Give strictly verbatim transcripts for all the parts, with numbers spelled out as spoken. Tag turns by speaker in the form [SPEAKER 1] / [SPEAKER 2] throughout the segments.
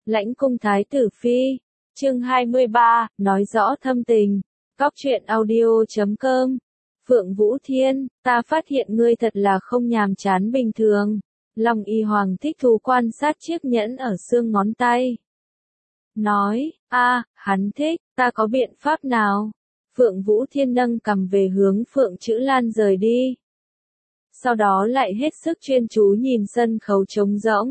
[SPEAKER 1] Lãnh cung thái tử phi, chương hai mươi ba, nói rõ thâm tình, góc truyện audio chấm com. Phượng Vũ Thiên, ta phát hiện ngươi thật là không nhàm chán bình thường. Long Y Hoàng thích thú quan sát chiếc nhẫn ở xương ngón tay. Nói, a, hắn thích, ta có biện pháp nào? Phượng Vũ Thiên nâng cầm về hướng Phượng Chữ Lan rời đi. Sau đó lại hết sức chuyên chú nhìn sân khấu trống rỗng.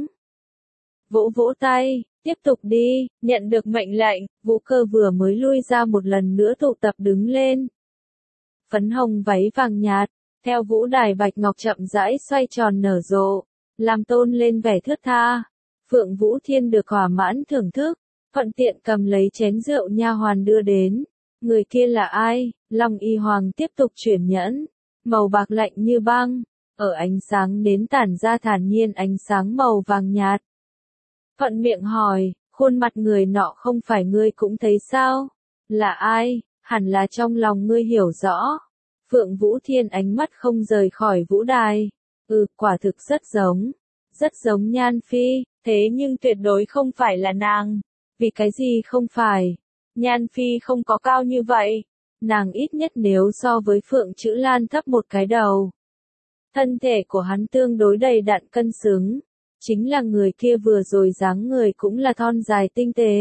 [SPEAKER 1] Vỗ vỗ tay, tiếp tục đi, nhận được mệnh lệnh, Vũ Cơ vừa mới lui ra một lần nữa tụ tập đứng lên. Phấn hồng váy vàng nhạt, theo vũ đài bạch ngọc chậm rãi xoay tròn nở rộ, làm tôn lên vẻ thướt tha. Phượng Vũ Thiên được thỏa mãn thưởng thức, thuận tiện cầm lấy chén rượu nha hoàn đưa đến. Người kia là ai? Long Y Hoàng tiếp tục chuyển nhẫn, màu bạc lạnh như băng, ở ánh sáng nến tản ra thản nhiên ánh sáng màu vàng nhạt. Thuận miệng hỏi, khuôn mặt người nọ không phải ngươi cũng thấy sao? Là ai? Hẳn là trong lòng ngươi hiểu rõ. Phượng Vũ Thiên ánh mắt không rời khỏi vũ đài. Ừ, quả thực rất giống. Rất giống Nhan Phi, thế nhưng tuyệt đối không phải là nàng. Vì cái gì không phải? Nhan Phi không có cao như vậy. Nàng ít nhất nếu so với Phượng Chữ Lan thấp một cái đầu. Thân thể của hắn tương đối đầy đặn cân xứng. Chính là người kia vừa rồi dáng người cũng là thon dài tinh tế.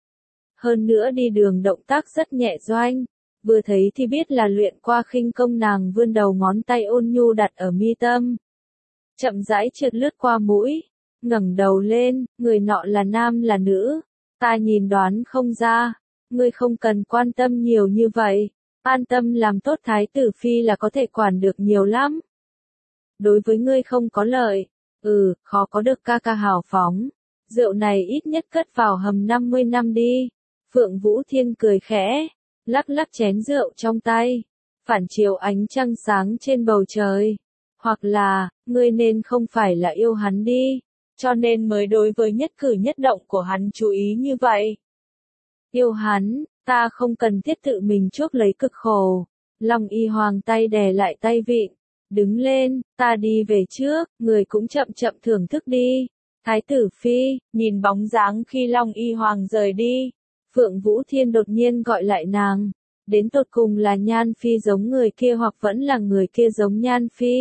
[SPEAKER 1] Hơn nữa đi đường động tác rất nhẹ doanh. Vừa thấy thì biết là luyện qua khinh công. Nàng vươn đầu ngón tay ôn nhu đặt ở mi tâm. Chậm rãi trượt lướt qua mũi. Ngẩng đầu lên, người nọ là nam là nữ. Ta nhìn đoán không ra. Ngươi không cần quan tâm nhiều như vậy. An tâm làm tốt thái tử phi là có thể quản được nhiều lắm. Đối với ngươi không có lợi. Ừ, khó có được ca ca hào phóng. Rượu này ít nhất cất vào hầm năm mươi năm đi. Phượng Vũ Thiên cười khẽ, lắc lắc chén rượu trong tay, phản chiếu ánh trăng sáng trên bầu trời. Hoặc là, ngươi nên không phải là yêu hắn đi, cho nên mới đối với nhất cử nhất động của hắn chú ý như vậy. Yêu hắn, ta không cần thiết tự mình chuốc lấy cực khổ. Long Y Hoàng tay đè lại tay vịn. Đứng lên, ta đi về trước, người cũng chậm chậm thưởng thức đi. Thái tử phi, nhìn bóng dáng khi Long Y Hoàng rời đi. Phượng Vũ Thiên đột nhiên gọi lại nàng. Đến tột cùng là Nhan Phi giống người kia hoặc vẫn là người kia giống Nhan Phi?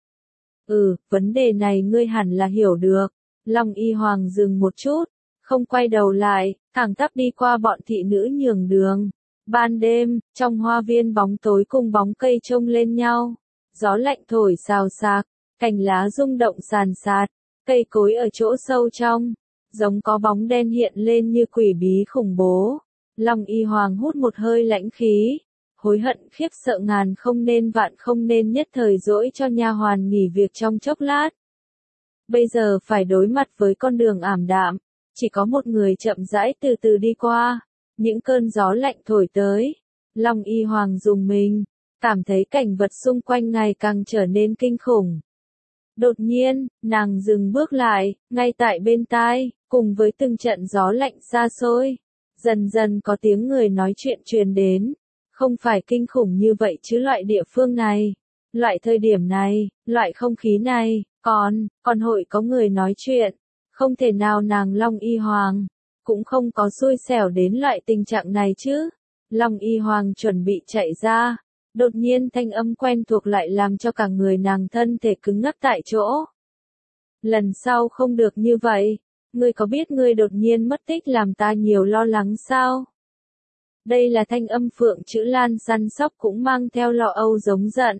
[SPEAKER 1] Ừ, vấn đề này ngươi hẳn là hiểu được. Long Y Hoàng dừng một chút, không quay đầu lại, thẳng tắp đi qua bọn thị nữ nhường đường. Ban đêm, trong hoa viên bóng tối cùng bóng cây chông lên nhau. Gió lạnh thổi xào xạc, cành lá rung động sàn sạt, cây cối ở chỗ sâu trong, giống có bóng đen hiện lên như quỷ bí khủng bố. Long Y Hoàng hút một hơi lãnh khí, hối hận khiếp sợ ngàn không nên vạn không nên nhất thời dỗi cho nha hoàn nghỉ việc trong chốc lát. Bây giờ phải đối mặt với con đường ảm đạm, chỉ có một người chậm rãi từ từ đi qua, những cơn gió lạnh thổi tới. Long Y Hoàng rùng mình. Cảm thấy cảnh vật xung quanh ngày càng trở nên kinh khủng. Đột nhiên, nàng dừng bước lại, ngay tại bên tai, cùng với từng trận gió lạnh xa xôi. Dần dần có tiếng người nói chuyện truyền đến. Không phải kinh khủng như vậy chứ loại địa phương này, loại thời điểm này, loại không khí này, còn, còn hội có người nói chuyện. Không thể nào nàng Long Y Hoàng, cũng không có xui xẻo đến loại tình trạng này chứ. Long Y Hoàng chuẩn bị chạy ra. Đột nhiên thanh âm quen thuộc lại làm cho cả người nàng thân thể cứng ngắc tại chỗ. Lần sau không được như vậy. Ngươi có biết ngươi đột nhiên mất tích làm ta nhiều lo lắng sao? Đây là thanh âm Phượng Chữ Lan săn sóc cũng mang theo lo âu giống giận.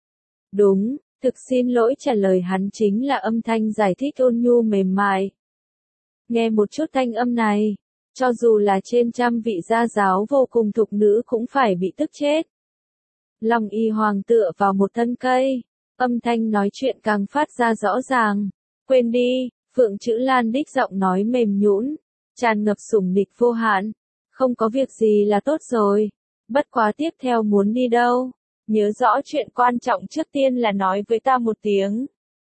[SPEAKER 1] Đúng, thực xin lỗi trả lời hắn chính là âm thanh giải thích ôn nhu mềm mại. Nghe một chút thanh âm này, cho dù là trên trăm vị gia giáo vô cùng thục nữ cũng phải bị tức chết. Long Y Hoàng tựa vào một thân cây, âm thanh nói chuyện càng phát ra rõ ràng. Quên đi, Phượng Chữ Lan đích giọng nói mềm nhũn, tràn ngập sủng nịch vô hạn. Không có việc gì là tốt rồi. Bất quá tiếp theo muốn đi đâu? Nhớ rõ chuyện quan trọng trước tiên là nói với ta một tiếng.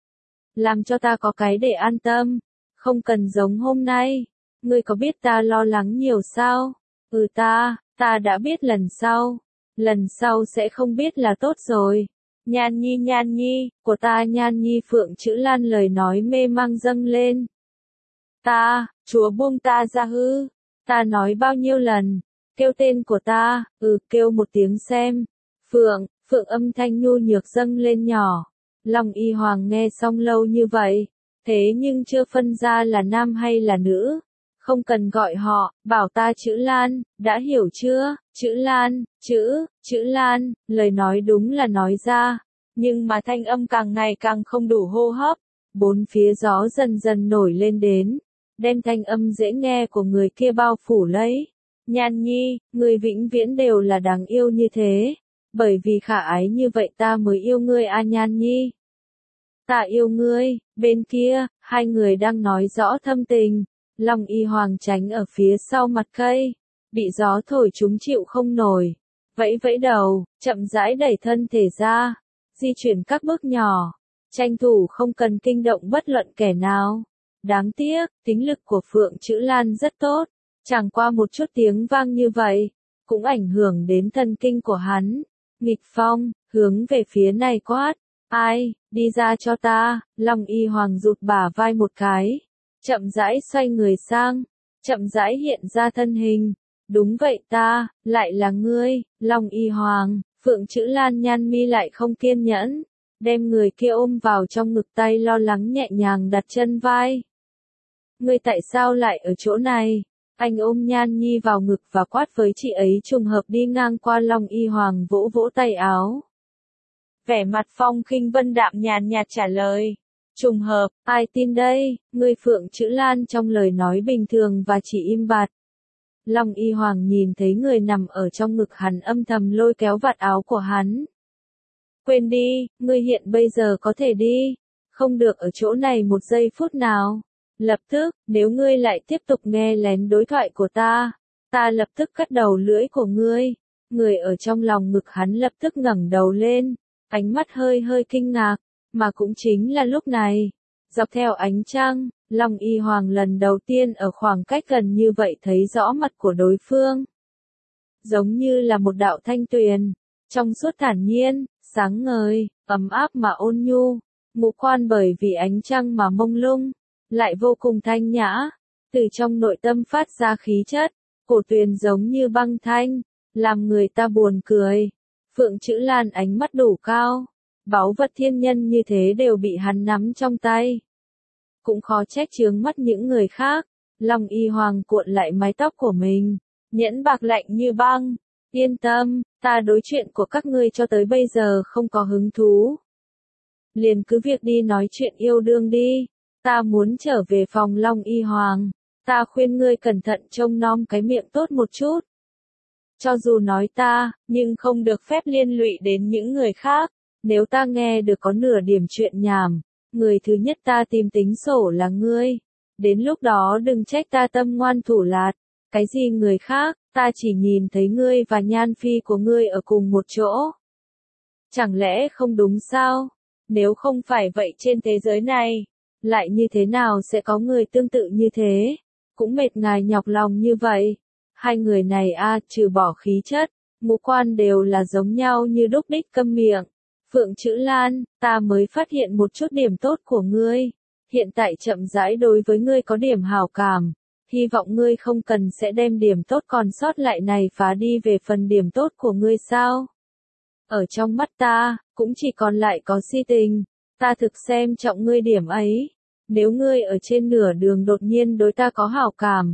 [SPEAKER 1] Làm cho ta có cái để an tâm. Không cần giống hôm nay. Ngươi có biết ta lo lắng nhiều sao? Ừ ta, ta đã biết lần sau. Lần sau sẽ không biết là tốt rồi. Nhan Nhi Nhan Nhi, của ta Nhan Nhi Phượng Chữ Lan lời nói mê mang dâng lên. Ta, chúa buông ta ra hư. Ta nói bao nhiêu lần, kêu tên của ta, ừ kêu một tiếng xem. Phượng, Phượng âm thanh nhu nhược dâng lên nhỏ. Long Y Hoàng nghe xong lâu như vậy, thế nhưng chưa phân ra là nam hay là nữ. Không cần gọi họ, bảo ta chữ Lan, đã hiểu chưa? Chữ Lan, chữ, chữ Lan, lời nói đúng là nói ra, nhưng mà thanh âm càng ngày càng không đủ hô hấp. Bốn phía gió dần dần nổi lên đến, đem thanh âm dễ nghe của người kia bao phủ lấy. Nhan Nhi, người vĩnh viễn đều là đáng yêu như thế, bởi vì khả ái như vậy ta mới yêu ngươi a Nhan Nhi. Ta yêu ngươi. Bên kia, hai người đang nói rõ thâm tình. Long Y Hoàng tránh ở phía sau mặt cây, bị gió thổi chúng chịu không nổi, vẫy vẫy đầu, chậm rãi đẩy thân thể ra, di chuyển các bước nhỏ, tranh thủ không cần kinh động bất luận kẻ nào. Đáng tiếc, tính lực của Phượng Chữ Lan rất tốt, chẳng qua một chút tiếng vang như vậy, cũng ảnh hưởng đến thần kinh của hắn. Nghịch phong, hướng về phía này quát, ai, đi ra cho ta. Long Y Hoàng rụt bả vai một cái, chậm rãi xoay người sang, chậm rãi hiện ra thân hình. Đúng vậy ta, lại là ngươi. Long Y Hoàng, Phượng Chữ Lan Nhan mi lại không kiên nhẫn, đem người kia ôm vào trong ngực, tay lo lắng nhẹ nhàng đặt chân vai. Ngươi tại sao lại ở chỗ này? Anh ôm Nhan Nhi vào ngực và quát với chị ấy, trùng hợp đi ngang qua. Long Y Hoàng vỗ vỗ tay áo, vẻ mặt phong khinh vân đạm nhàn nhạt trả lời. Trùng hợp, ai tin đây? Ngươi. Phượng Chữ Lan trong lời nói bình thường và chỉ im bặt. Long Y Hoàng nhìn thấy người nằm ở trong ngực hắn, âm thầm lôi kéo vạt áo của hắn. Quên đi, ngươi hiện bây giờ có thể đi, không được ở chỗ này một giây phút nào. Lập tức, nếu ngươi lại tiếp tục nghe lén đối thoại của ta, ta lập tức cắt đầu lưỡi của ngươi. Người ở trong lòng ngực hắn lập tức ngẩng đầu lên, ánh mắt hơi hơi kinh ngạc, mà cũng chính là lúc này, dọc theo ánh trăng, Long Y Hoàng lần đầu tiên ở khoảng cách gần như vậy thấy rõ mặt của đối phương. Giống như là một đạo thanh tuyền, trong suốt thản nhiên, sáng ngời, ấm áp mà ôn nhu, ngũ quan bởi vì ánh trăng mà mông lung, lại vô cùng thanh nhã, từ trong nội tâm phát ra khí chất, cổ tuyền giống như băng thanh, làm người ta buồn cười. Phượng Chữ Lan ánh mắt đủ cao, báu vật thiên nhân như thế đều bị hắn nắm trong tay. Cũng khó trách chướng mắt những người khác. Long Y Hoàng cuộn lại mái tóc của mình, nhẫn bạc lạnh như băng. Yên tâm, ta đối chuyện của các ngươi cho tới bây giờ không có hứng thú. Liền cứ việc đi nói chuyện yêu đương đi. Ta muốn trở về phòng. Long Y Hoàng, ta khuyên ngươi cẩn thận trông nom cái miệng tốt một chút. Cho dù nói ta, nhưng không được phép liên lụy đến những người khác. Nếu ta nghe được có nửa điểm chuyện nhảm, người thứ nhất ta tìm tính sổ là ngươi. Đến lúc đó đừng trách ta tâm ngoan thủ lạt. Cái gì người khác, ta chỉ nhìn thấy ngươi và Nhan Phi của ngươi ở cùng một chỗ. Chẳng lẽ không đúng sao? Nếu không phải vậy trên thế giới này, lại như thế nào sẽ có người tương tự như thế? Cũng mệt ngài nhọc lòng như vậy. Hai người này a, trừ bỏ khí chất, ngũ quan đều là giống nhau như đúc. Đích câm miệng. Phượng Chữ Lan, ta mới phát hiện một chút điểm tốt của ngươi. Hiện tại chậm rãi đối với ngươi có điểm hảo cảm. Hy vọng ngươi không cần sẽ đem điểm tốt còn sót lại này phá đi về phần điểm tốt của ngươi sao? Ở trong mắt ta, cũng chỉ còn lại có si tình. Ta thực xem trọng ngươi điểm ấy. Nếu ngươi ở trên nửa đường đột nhiên đối ta có hảo cảm,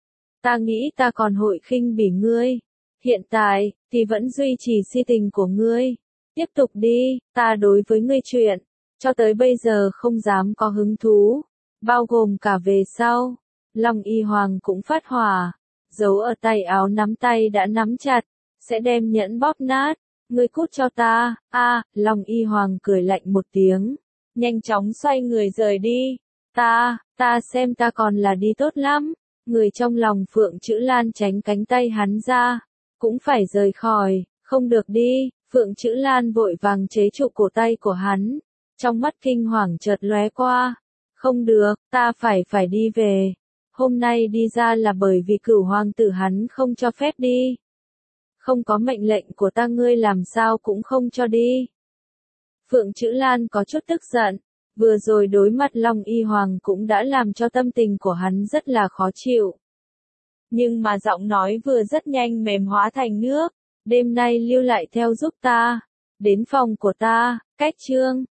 [SPEAKER 1] ta nghĩ ta còn hội khinh bỉ ngươi. Hiện tại, thì vẫn duy trì si tình của ngươi. Tiếp tục đi, ta đối với ngươi chuyện, cho tới bây giờ không dám có hứng thú, bao gồm cả về sau. Long Y Hoàng cũng phát hỏa, giấu ở tay áo nắm tay đã nắm chặt, sẽ đem nhẫn bóp nát. Ngươi cút cho ta. A. Long Y Hoàng cười lạnh một tiếng, nhanh chóng xoay người rời đi. Ta, ta xem ta còn là đi tốt lắm. Người trong lòng Phượng Chữ Lan tránh cánh tay hắn ra, cũng phải rời khỏi. Không được đi. Phượng Chữ Lan vội vàng chế trụ cổ tay của hắn, trong mắt kinh hoàng chợt lóe qua. Không được, ta phải phải đi về. Hôm nay đi ra là bởi vì Cửu hoàng tử hắn không cho phép đi. Không có mệnh lệnh của ta ngươi làm sao cũng không cho đi. Phượng Chữ Lan có chút tức giận, Vừa rồi đối mặt Long Y Hoàng cũng đã làm cho tâm tình của hắn rất là khó chịu. Nhưng mà giọng nói vừa rất nhanh mềm hóa thành nước. Đêm nay lưu lại theo giúp ta. Đến phòng của ta, cách Trương.